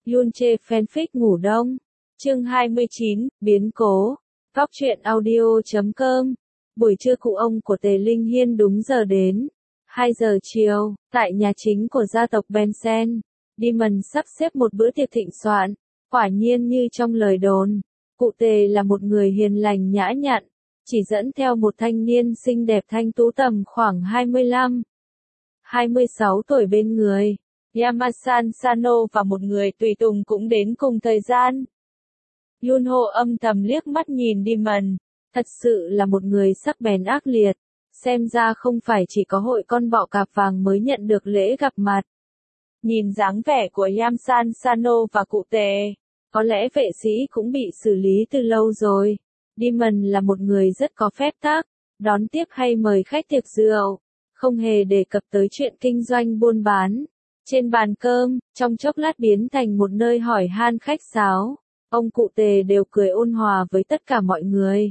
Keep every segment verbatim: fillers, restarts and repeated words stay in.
Yoon Jae fanfic ngủ đông. Chương hai mươi chín, biến cố. Góc truyện audio chấm com. Buổi trưa cụ ông của Tề Linh Hiên đúng giờ đến. hai giờ chiều, tại nhà chính của gia tộc Bensen, Demon sắp xếp một bữa tiệc thịnh soạn. Quả nhiên như trong lời đồn, cụ Tề là một người hiền lành nhã nhặn, chỉ dẫn theo một thanh niên xinh đẹp thanh tú tầm khoảng hai mươi lăm, hai mươi sáu tuổi bên người. Yamasan Sano và một người tùy tùng cũng đến cùng thời gian. Yunho âm thầm liếc mắt nhìn Demon, thật sự là một người sắc bén ác liệt, xem ra không phải chỉ có hội con bọ cạp vàng mới nhận được lễ gặp mặt. Nhìn dáng vẻ của Yamasan Sano và cụ Tề, có lẽ vệ sĩ cũng bị xử lý từ lâu rồi. Demon là một người rất có phép tắc, đón tiếp hay mời khách tiệc rượu, không hề đề cập tới chuyện kinh doanh buôn bán. Trên bàn cơm, trong chốc lát biến thành một nơi hỏi han khách sáo, ông cụ Tề đều cười ôn hòa với tất cả mọi người.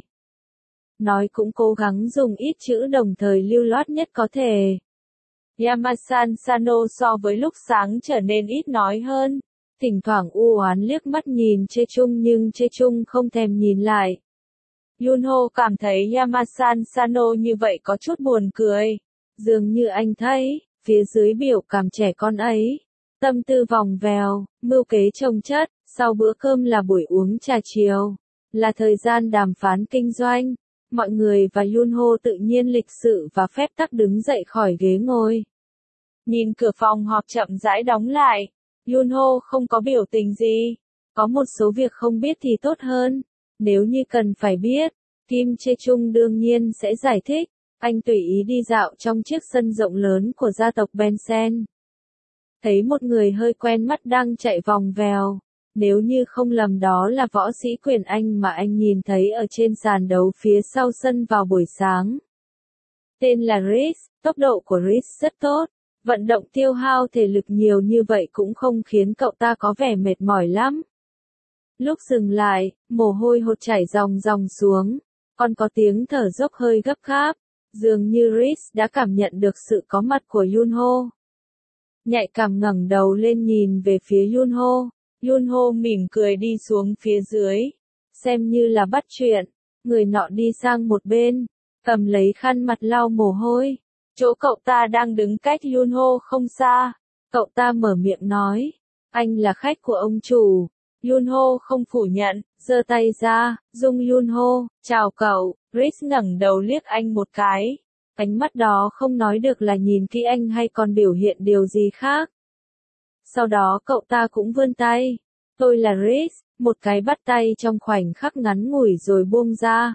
Nói cũng cố gắng dùng ít chữ đồng thời lưu loát nhất có thể. Yamasan Sano so với lúc sáng trở nên ít nói hơn, thỉnh thoảng u oán liếc mắt nhìn Chê Chung nhưng Chê Chung không thèm nhìn lại. Yunho cảm thấy Yamasan Sano như vậy có chút buồn cười, dường như anh thấy phía dưới biểu cảm trẻ con ấy, tâm tư vòng vèo, mưu kế chồng chất, sau bữa cơm là buổi uống trà chiều, là thời gian đàm phán kinh doanh. Mọi người và Yunho tự nhiên lịch sự và phép tắc đứng dậy khỏi ghế ngồi. Nhìn cửa phòng họp chậm rãi đóng lại, Yunho không có biểu tình gì. Có một số việc không biết thì tốt hơn. Nếu như cần phải biết, Kim Chê Chung đương nhiên sẽ giải thích. Anh tùy ý đi dạo trong chiếc sân rộng lớn của gia tộc Bensen. Thấy một người hơi quen mắt đang chạy vòng vèo. Nếu như không lầm đó là võ sĩ Quyền Anh mà anh nhìn thấy ở trên sàn đấu phía sau sân vào buổi sáng. Tên là Rhys, tốc độ của Rhys rất tốt. Vận động tiêu hao thể lực nhiều như vậy cũng không khiến cậu ta có vẻ mệt mỏi lắm. Lúc dừng lại, mồ hôi hột chảy ròng ròng xuống, còn có tiếng thở dốc hơi gấp gáp. Dường như Rhys đã cảm nhận được sự có mặt của Yunho. Nhạy cảm ngẩng đầu lên nhìn về phía Yunho. Yunho mỉm cười đi xuống phía dưới. Xem như là bắt chuyện. Người nọ đi sang một bên, cầm lấy khăn mặt lau mồ hôi. Chỗ cậu ta đang đứng cách Yunho không xa. Cậu ta mở miệng nói. Anh là khách của ông chủ. Yunho không phủ nhận, giơ tay ra, dung Yunho, chào cậu. Rhys ngẩng đầu liếc anh một cái. Ánh mắt đó không nói được là nhìn kỹ anh hay còn biểu hiện điều gì khác. Sau đó cậu ta cũng vươn tay. Tôi là Rhys, một cái bắt tay trong khoảnh khắc ngắn ngủi rồi buông ra.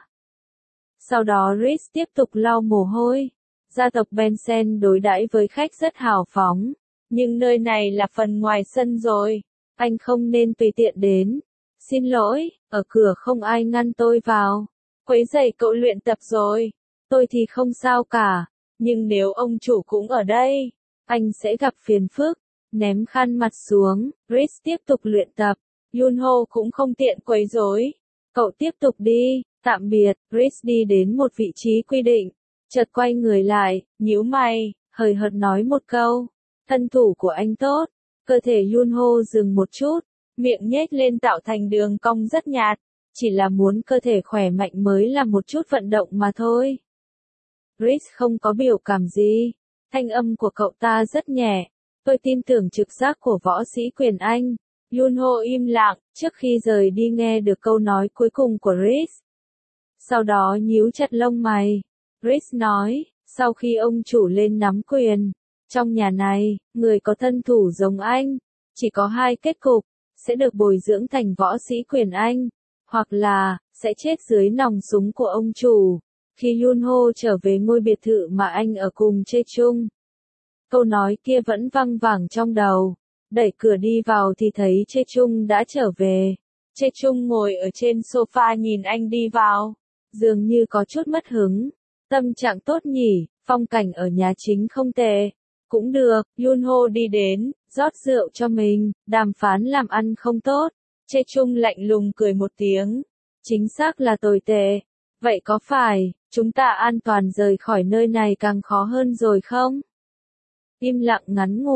Sau đó Rhys tiếp tục lau mồ hôi. Gia tộc Bensen đối đãi với khách rất hào phóng. Nhưng nơi này là phần ngoài sân rồi. Anh không nên tùy tiện đến. Xin lỗi, ở cửa không ai ngăn tôi vào. Quấy rầy cậu luyện tập rồi. Tôi thì không sao cả. Nhưng nếu ông chủ cũng ở đây, anh sẽ gặp phiền phức. Ném khăn mặt xuống, Rhys tiếp tục luyện tập. Yunho cũng không tiện quấy rối. Cậu tiếp tục đi, tạm biệt. Rhys đi đến một vị trí quy định. Chợt quay người lại, nhíu mày, hời hợt nói một câu. Thân thủ của anh tốt. Cơ thể Yunho dừng một chút, miệng nhếch lên tạo thành đường cong rất nhạt. Chỉ là muốn cơ thể khỏe mạnh mới là một chút vận động mà thôi. Rhys không có biểu cảm gì. Thanh âm của cậu ta rất nhẹ. Tôi tin tưởng trực giác của võ sĩ Quyền Anh. Yunho im lặng, trước khi rời đi nghe được câu nói cuối cùng của Rhys. Sau đó nhíu chặt lông mày. Rhys nói, sau khi ông chủ lên nắm quyền, trong nhà này, người có thân thủ giống anh, chỉ có hai kết cục, sẽ được bồi dưỡng thành võ sĩ Quyền Anh, hoặc là, sẽ chết dưới nòng súng của ông chủ, khi Yunho trở về ngôi biệt thự mà anh ở cùng Chê Chung. Câu nói kia vẫn văng vẳng trong đầu. Đẩy cửa đi vào thì thấy Chê Chung đã trở về. Chê Chung ngồi ở trên sofa nhìn anh đi vào. Dường như có chút mất hứng. Tâm trạng tốt nhỉ, phong cảnh ở nhà chính không tệ. Cũng được, Yunho đi đến, rót rượu cho mình, đàm phán làm ăn không tốt. Chê Chung lạnh lùng cười một tiếng. Chính xác là tồi tệ. Vậy có phải, chúng ta an toàn rời khỏi nơi này càng khó hơn rồi không? Im lặng ngắn ngủi,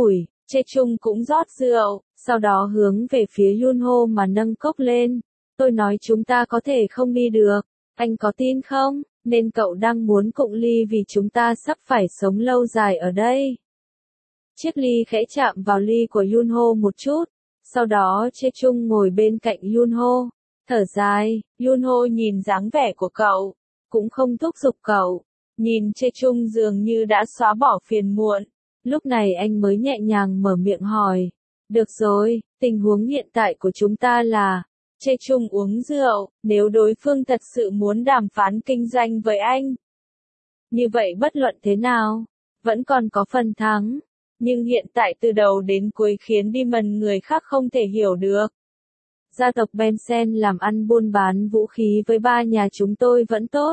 Chê Chung cũng rót rượu, sau đó hướng về phía Yunho mà nâng cốc lên. Tôi nói chúng ta có thể không đi được, anh có tin không? Nên cậu đang muốn cụng ly vì chúng ta sắp phải sống lâu dài ở đây. Chiếc ly khẽ chạm vào ly của Yunho một chút, sau đó Chê Chung ngồi bên cạnh Yunho, thở dài. Yunho nhìn dáng vẻ của cậu, cũng không thúc giục cậu, nhìn Chê Chung dường như đã xóa bỏ phiền muộn. Lúc này anh mới nhẹ nhàng mở miệng hỏi, được rồi, tình huống hiện tại của chúng ta là, Chê Chung uống rượu, nếu đối phương thật sự muốn đàm phán kinh doanh với anh. Như vậy bất luận thế nào, vẫn còn có phần thắng, nhưng hiện tại từ đầu đến cuối khiến Demon người khác không thể hiểu được. Gia tộc Benson làm ăn buôn bán vũ khí với ba nhà chúng tôi vẫn tốt.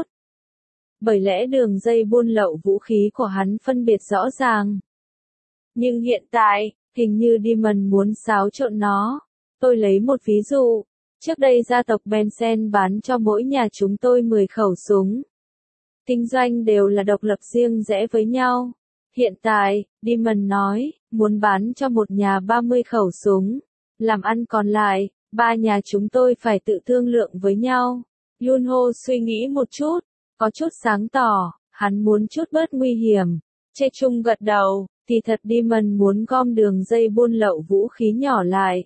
Bởi lẽ đường dây buôn lậu vũ khí của hắn phân biệt rõ ràng. Nhưng hiện tại, hình như Demon muốn xáo trộn nó. Tôi lấy một ví dụ. Trước đây gia tộc Benson bán cho mỗi nhà chúng tôi mười khẩu súng. Kinh doanh đều là độc lập riêng rẽ với nhau. Hiện tại, Demon nói, muốn bán cho một nhà ba mươi khẩu súng. Làm ăn còn lại, ba nhà chúng tôi phải tự thương lượng với nhau. Yunho suy nghĩ một chút, có chút sáng tỏ, hắn muốn chút bớt nguy hiểm. Chê Chung gật đầu, thì thật Demon muốn gom đường dây buôn lậu vũ khí nhỏ lại.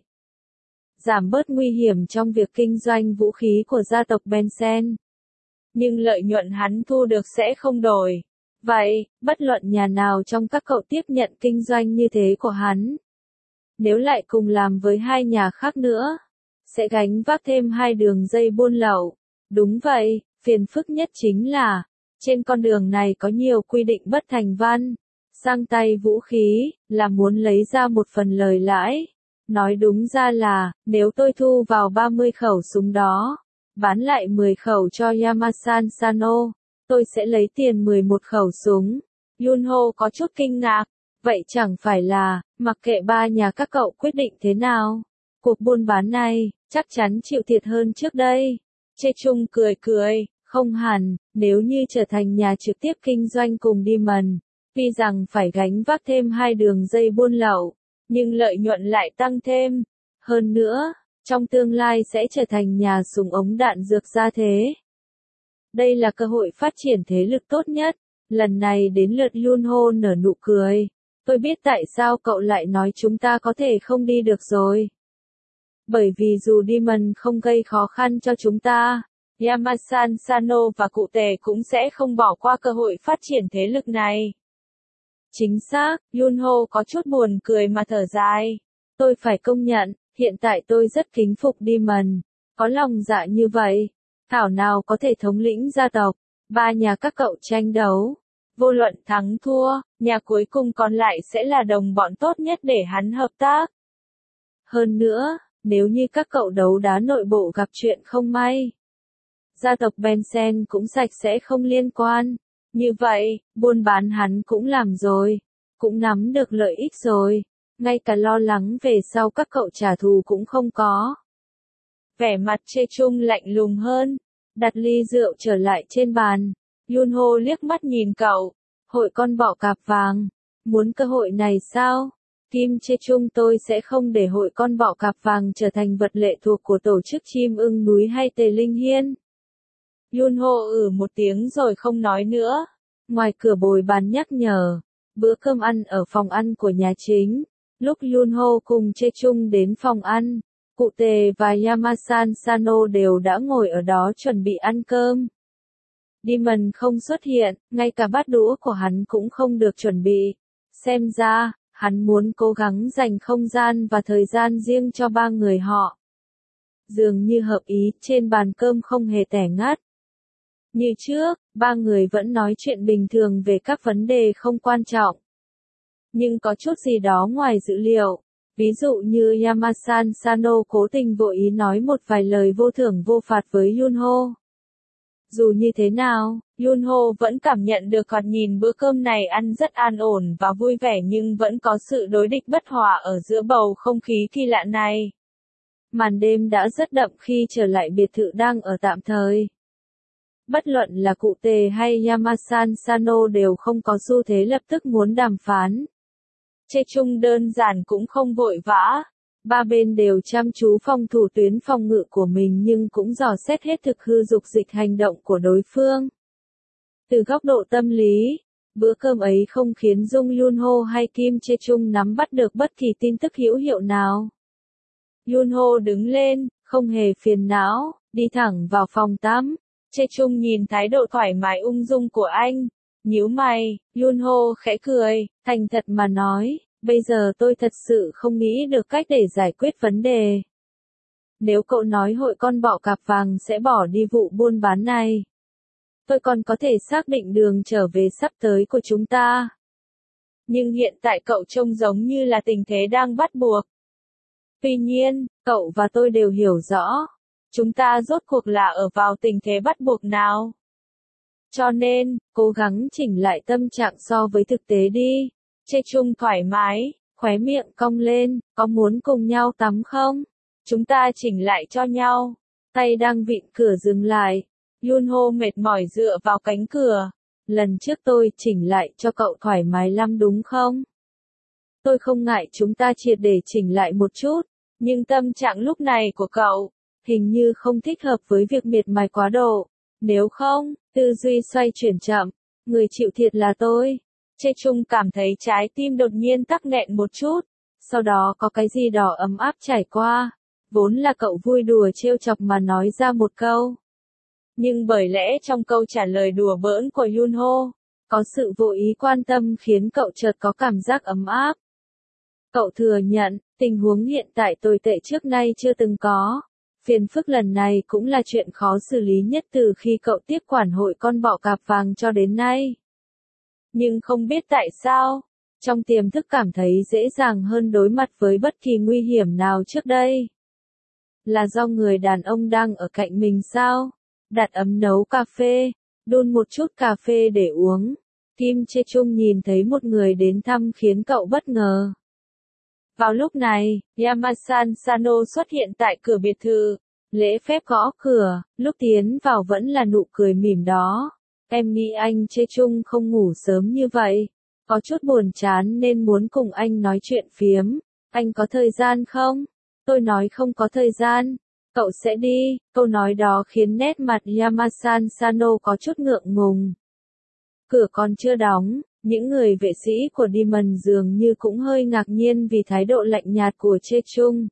Giảm bớt nguy hiểm trong việc kinh doanh vũ khí của gia tộc Benson. Nhưng lợi nhuận hắn thu được sẽ không đổi. Vậy, bất luận nhà nào trong các cậu tiếp nhận kinh doanh như thế của hắn. Nếu lại cùng làm với hai nhà khác nữa, sẽ gánh vác thêm hai đường dây buôn lậu. Đúng vậy, phiền phức nhất chính là, trên con đường này có nhiều quy định bất thành văn. Sang tay vũ khí, là muốn lấy ra một phần lời lãi. Nói đúng ra là, nếu tôi thu vào ba mươi khẩu súng đó, bán lại mười khẩu cho Yamasan Sano, tôi sẽ lấy tiền mười một khẩu súng. Yunho có chút kinh ngạc, vậy chẳng phải là, mặc kệ ba nhà các cậu quyết định thế nào, cuộc buôn bán này, chắc chắn chịu thiệt hơn trước đây. Chê Chung cười cười, không hẳn, nếu như trở thành nhà trực tiếp kinh doanh cùng Demon, tuy rằng phải gánh vác thêm hai đường dây buôn lậu, nhưng lợi nhuận lại tăng thêm. Hơn nữa, trong tương lai sẽ trở thành nhà súng ống đạn dược gia thế. Đây là cơ hội phát triển thế lực tốt nhất. Lần này đến lượt Yunho nở nụ cười. Tôi biết tại sao cậu lại nói chúng ta có thể không đi được rồi. Bởi vì dù Demon không gây khó khăn cho chúng ta, Yamasan Sano và cụ tề cũng sẽ không bỏ qua cơ hội phát triển thế lực này. Chính xác, Yunho có chút buồn cười mà thở dài. Tôi phải công nhận, hiện tại tôi rất kính phục Demon. Có lòng dạ như vậy, thảo nào có thể thống lĩnh gia tộc. Ba nhà các cậu tranh đấu. Vô luận thắng thua, nhà cuối cùng còn lại sẽ là đồng bọn tốt nhất để hắn hợp tác. Hơn nữa, nếu như các cậu đấu đá nội bộ gặp chuyện không may, gia tộc Benson cũng sạch sẽ không liên quan. Như vậy, buôn bán hắn cũng làm rồi, cũng nắm được lợi ích rồi, ngay cả lo lắng về sau các cậu trả thù cũng không có. Vẻ mặt Chê Chung lạnh lùng hơn, đặt ly rượu trở lại trên bàn. Yunho liếc mắt nhìn cậu, hội con bọ cạp vàng, muốn cơ hội này sao? Kim Chê Chung tôi sẽ không để hội con bọ cạp vàng trở thành vật lệ thuộc của tổ chức chim ưng núi hay Tề Linh Hiên. Yunho ử một tiếng rồi không nói nữa. Ngoài cửa bồi bàn nhắc nhở, bữa cơm ăn ở phòng ăn của nhà chính. Lúc Yunho cùng Chê Chung đến phòng ăn, cụ tề và Yamasan Sano đều đã ngồi ở đó chuẩn bị ăn cơm. Demon không xuất hiện, ngay cả bát đũa của hắn cũng không được chuẩn bị. Xem ra, hắn muốn cố gắng dành không gian và thời gian riêng cho ba người họ. Dường như hợp ý, trên bàn cơm không hề tẻ ngắt. Như trước, ba người vẫn nói chuyện bình thường về các vấn đề không quan trọng. Nhưng có chút gì đó ngoài dự liệu. Ví dụ như Yamasan Sano cố tình vô ý nói một vài lời vô thưởng vô phạt với Yunho. Dù như thế nào, Yunho vẫn cảm nhận được thoạt nhìn bữa cơm này ăn rất an ổn và vui vẻ nhưng vẫn có sự đối địch bất hòa ở giữa bầu không khí kỳ lạ này. Màn đêm đã rất đậm khi trở lại biệt thự đang ở tạm thời. Bất luận là cụ tề hay Yamasan Sano đều không có xu thế lập tức muốn đàm phán. Chê Chung đơn giản cũng không vội vã. Ba bên đều chăm chú phòng thủ tuyến phòng ngự của mình nhưng cũng dò xét hết thực hư dục dịch hành động của đối phương. Từ góc độ tâm lý, bữa cơm ấy không khiến Dung Yunho hay Kim Chê Chung nắm bắt được bất kỳ tin tức hữu hiệu nào. Yunho đứng lên, không hề phiền não, đi thẳng vào phòng tắm. Chê Chung nhìn thái độ thoải mái ung dung của anh, nhíu mày. Yunho khẽ cười, thành thật mà nói, bây giờ tôi thật sự không nghĩ được cách để giải quyết vấn đề. Nếu cậu nói hội con bọ cạp vàng sẽ bỏ đi vụ buôn bán này, tôi còn có thể xác định đường trở về sắp tới của chúng ta. Nhưng hiện tại cậu trông giống như là tình thế đang bắt buộc. Tuy nhiên, cậu và tôi đều hiểu rõ, chúng ta rốt cuộc là ở vào tình thế bắt buộc nào. Cho nên, cố gắng chỉnh lại tâm trạng so với thực tế đi. Chê Chung thoải mái, khóe miệng cong lên, có muốn cùng nhau tắm không? Chúng ta chỉnh lại cho nhau. Tay đang vịn cửa dừng lại. Yunho mệt mỏi dựa vào cánh cửa. Lần trước tôi chỉnh lại cho cậu thoải mái lắm đúng không? Tôi không ngại chúng ta triệt để chỉnh lại một chút, nhưng tâm trạng lúc này của cậu, hình như không thích hợp với việc miệt mài quá độ. Nếu không, tư duy xoay chuyển chậm, người chịu thiệt là tôi. Chê Chung cảm thấy trái tim đột nhiên tắc nghẹn một chút, sau đó có cái gì đó ấm áp trải qua. Vốn là cậu vui đùa trêu chọc mà nói ra một câu. Nhưng bởi lẽ trong câu trả lời đùa bỡn của Yunho, có sự vô ý quan tâm khiến cậu chợt có cảm giác ấm áp. Cậu thừa nhận, tình huống hiện tại tồi tệ trước nay chưa từng có. Phiền phức lần này cũng là chuyện khó xử lý nhất từ khi cậu tiếp quản hội con bọ cạp vàng cho đến nay. Nhưng không biết tại sao, trong tiềm thức cảm thấy dễ dàng hơn đối mặt với bất kỳ nguy hiểm nào trước đây. Là do người đàn ông đang ở cạnh mình sao? Đặt ấm nấu cà phê, đun một chút cà phê để uống. Kim Chê Chung nhìn thấy một người đến thăm khiến cậu bất ngờ. Vào lúc này, Yamasan Sano xuất hiện tại cửa biệt thự, lễ phép gõ cửa, lúc tiến vào vẫn là nụ cười mỉm đó. Em nghĩ anh Chê Chung không ngủ sớm như vậy, có chút buồn chán nên muốn cùng anh nói chuyện phiếm. Anh có thời gian không? Tôi nói không có thời gian. Cậu sẽ đi, câu nói đó khiến nét mặt Yamasan Sano có chút ngượng ngùng. Cửa còn chưa đóng, những người vệ sĩ của Demon dường như cũng hơi ngạc nhiên vì thái độ lạnh nhạt của Chê Chung.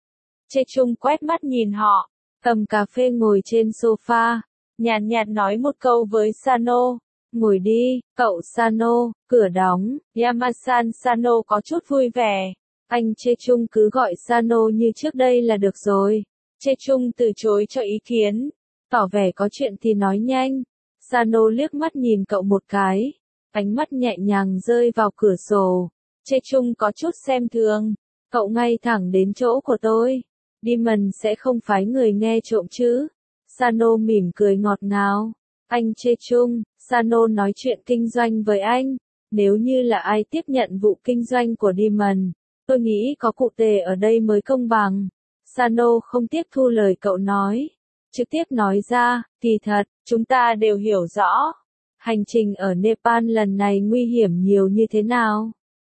Chê Chung quét mắt nhìn họ, cầm cà phê ngồi trên sofa, nhàn nhạt nói một câu với Sano. Ngồi đi, cậu Sano, cửa đóng. Yamasan Sano có chút vui vẻ. Anh Chê Chung cứ gọi Sano như trước đây là được rồi. Chê Chung từ chối cho ý kiến, tỏ vẻ có chuyện thì nói nhanh. Sano liếc mắt nhìn cậu một cái, ánh mắt nhẹ nhàng rơi vào cửa sổ. Chê Chung có chút xem thường, cậu ngay thẳng đến chỗ của tôi. Demon sẽ không phái người nghe trộm chứ? Sano mỉm cười ngọt ngào. Anh Chê Chung, Sano nói chuyện kinh doanh với anh. Nếu như là ai tiếp nhận vụ kinh doanh của Demon, tôi nghĩ có cụ tề ở đây mới công bằng. Sano không tiếp thu lời cậu nói, trực tiếp nói ra, kỳ thật, chúng ta đều hiểu rõ. Hành trình ở Nepal lần này nguy hiểm nhiều như thế nào?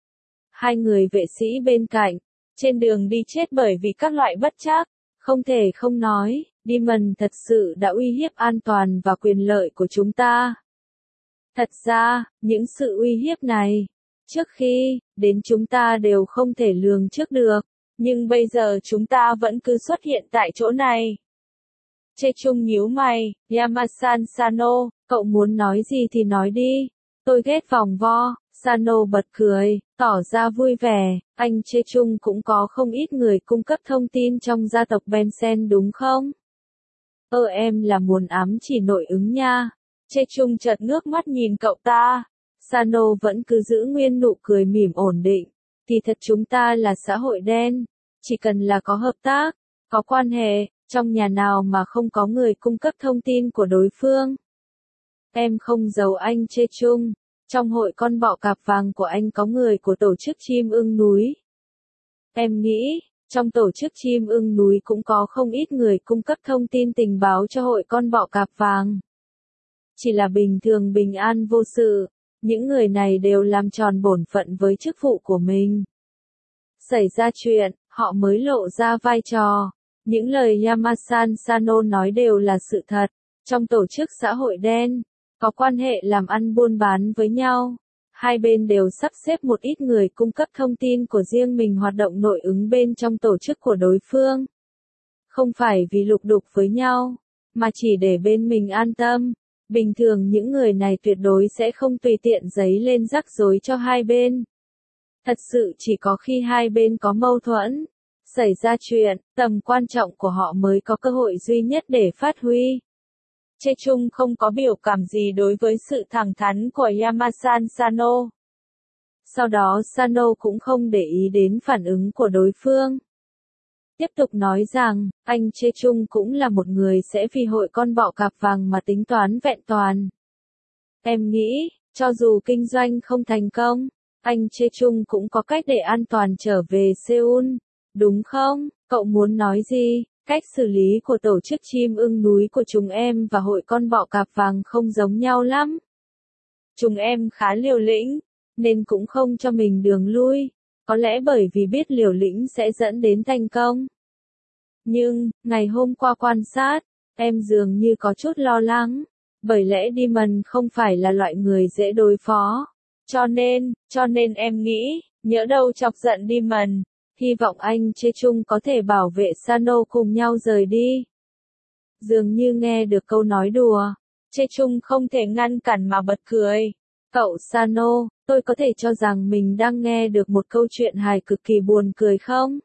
Hai người vệ sĩ bên cạnh, trên đường đi chết bởi vì các loại bất trắc, không thể không nói, Demon thật sự đã uy hiếp an toàn và quyền lợi của chúng ta. Thật ra, những sự uy hiếp này, trước khi đến chúng ta đều không thể lường trước được, nhưng bây giờ chúng ta vẫn cứ xuất hiện tại chỗ này. Chê Chung nhíu mày, Yamasan Sano, cậu muốn nói gì thì nói đi. Tôi ghét vòng vo. Sano bật cười, tỏ ra vui vẻ. Anh Chê Chung cũng có không ít người cung cấp thông tin trong gia tộc Bensen đúng không? Ơ em là muốn ám chỉ nội ứng nha. Chê Chung chợt ngước mắt nhìn cậu ta. Sano vẫn cứ giữ nguyên nụ cười mỉm ổn định. Thì thật chúng ta là xã hội đen. Chỉ cần là có hợp tác, có quan hệ, trong nhà nào mà không có người cung cấp thông tin của đối phương. Em không giấu anh Chê Chung. Trong hội con bọ cạp vàng của anh có người của tổ chức chim ưng núi. Em nghĩ, trong tổ chức chim ưng núi cũng có không ít người cung cấp thông tin tình báo cho hội con bọ cạp vàng. Chỉ là bình thường bình an vô sự, Những người này đều làm tròn bổn phận với chức vụ của mình. Xảy ra chuyện, họ mới lộ ra vai trò. Những lời Yamasan Sano nói đều là sự thật. Trong tổ chức xã hội đen, có quan hệ làm ăn buôn bán với nhau. Hai bên đều sắp xếp một ít người cung cấp thông tin của riêng mình hoạt động nội ứng bên trong tổ chức của đối phương. Không phải vì lục đục với nhau, mà chỉ để bên mình an tâm. Bình thường những người này tuyệt đối sẽ không tùy tiện giấy lên rắc rối cho hai bên. Thật sự chỉ có khi hai bên có mâu thuẫn, xảy ra chuyện, tầm quan trọng của họ mới có cơ hội duy nhất để phát huy. Che Chung không có biểu cảm gì đối với sự thẳng thắn của Yamasan Sano. Sau đó Sano cũng không để ý đến phản ứng của đối phương. Tiếp tục nói rằng, anh Che Chung cũng là một người sẽ vì hội con bọ cạp vàng mà tính toán vẹn toàn. Em nghĩ, cho dù kinh doanh không thành công, anh Che Chung cũng có cách để an toàn trở về Seoul, đúng không? Cậu muốn nói gì? Cách xử lý của tổ chức chim ưng núi của chúng em và hội con bọ cạp vàng không giống nhau lắm. Chúng em khá liều lĩnh, nên cũng không cho mình đường lui, có lẽ bởi vì biết liều lĩnh sẽ dẫn đến thành công. Nhưng, ngày hôm qua quan sát, em dường như có chút lo lắng, bởi lẽ Demon không phải là loại người dễ đối phó. Cho nên, cho nên em nghĩ, nhỡ đâu chọc giận Demon. Hy vọng anh Che Chung có thể bảo vệ Sano cùng nhau rời đi. Dường như nghe được câu nói đùa, Che Chung không thể ngăn cản mà bật cười. Cậu Sano, tôi có thể cho rằng mình đang nghe được một câu chuyện hài cực kỳ buồn cười không?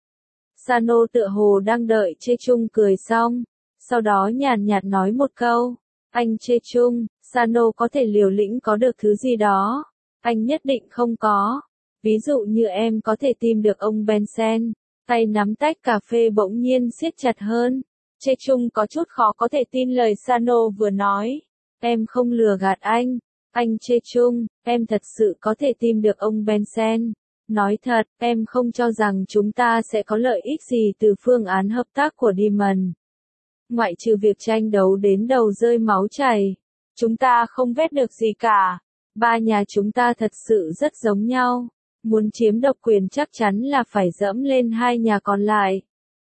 Sano tựa hồ đang đợi Che Chung cười xong, sau đó nhàn nhạt nói một câu. Anh Che Chung, Sano có thể liều lĩnh có được thứ gì đó, anh nhất định không có. Ví dụ như em có thể tìm được ông Benson, tay nắm tách cà phê bỗng nhiên siết chặt hơn. Che Chung có chút khó có thể tin lời Sano vừa nói. Em không lừa gạt anh. Anh Che Chung, em thật sự có thể tìm được ông Benson. Nói thật, em không cho rằng chúng ta sẽ có lợi ích gì từ phương án hợp tác của Demon. Ngoại trừ việc tranh đấu đến đầu rơi máu chảy, chúng ta không vét được gì cả. Ba nhà chúng ta thật sự rất giống nhau. Muốn chiếm độc quyền chắc chắn là phải dẫm lên hai nhà còn lại.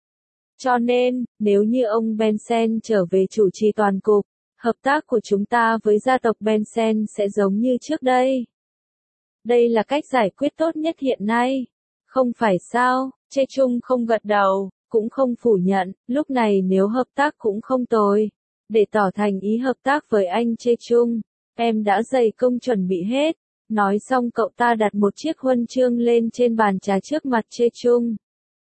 Cho nên, nếu như ông Benson trở về chủ trì toàn cục, hợp tác của chúng ta với gia tộc Benson sẽ giống như trước đây. Đây là cách giải quyết tốt nhất hiện nay. Không phải sao? Che Chung không gật đầu, cũng không phủ nhận, lúc này nếu hợp tác cũng không tồi. Để tỏ thành ý hợp tác với anh Che Chung, em đã dày công chuẩn bị hết. Nói xong cậu ta đặt một chiếc huân chương lên trên bàn trà trước mặt Che Chung.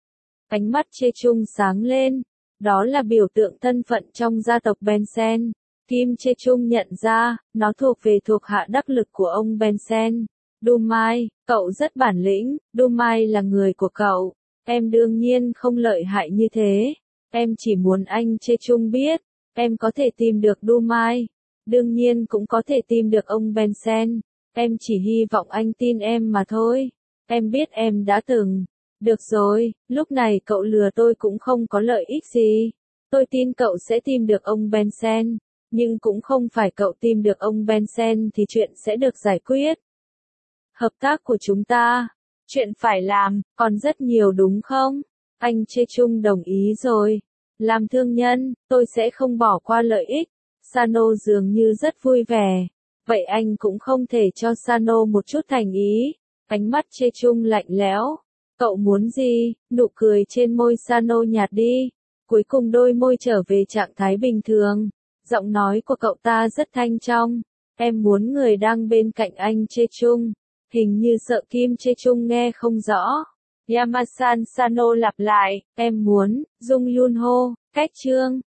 Ánh mắt Che Chung sáng lên, đó là biểu tượng thân phận trong gia tộc Benson. Kim Che Chung nhận ra, nó thuộc về thuộc hạ đắc lực của ông Benson. Dumai, cậu rất bản lĩnh, Dumai là người của cậu. Em đương nhiên không lợi hại như thế. Em chỉ muốn anh Che Chung biết, em có thể tìm được Dumai. Đương nhiên cũng có thể tìm được ông Benson. Em chỉ hy vọng anh tin em mà thôi. Em biết em đã từng. Được rồi, lúc này cậu lừa tôi cũng không có lợi ích gì. Tôi tin cậu sẽ tìm được ông Benson. Nhưng cũng không phải cậu tìm được ông Benson thì chuyện sẽ được giải quyết. Hợp tác của chúng ta, chuyện phải làm, còn rất nhiều đúng không? Anh Che Chung đồng ý rồi. Làm thương nhân, tôi sẽ không bỏ qua lợi ích. Sano dường như rất vui vẻ. Vậy anh cũng không thể cho Sano một chút thành ý. Ánh mắt Che Chung lạnh lẽo. Cậu muốn gì? Nụ cười trên môi Sano nhạt đi. Cuối cùng đôi môi trở về trạng thái bình thường. Giọng nói của cậu ta rất thanh trong. Em muốn người đang bên cạnh anh Che Chung. Hình như sợ Kim Che Chung nghe không rõ. Yamasan Sano lặp lại. Em muốn, Dung Yun Ho, cách chương.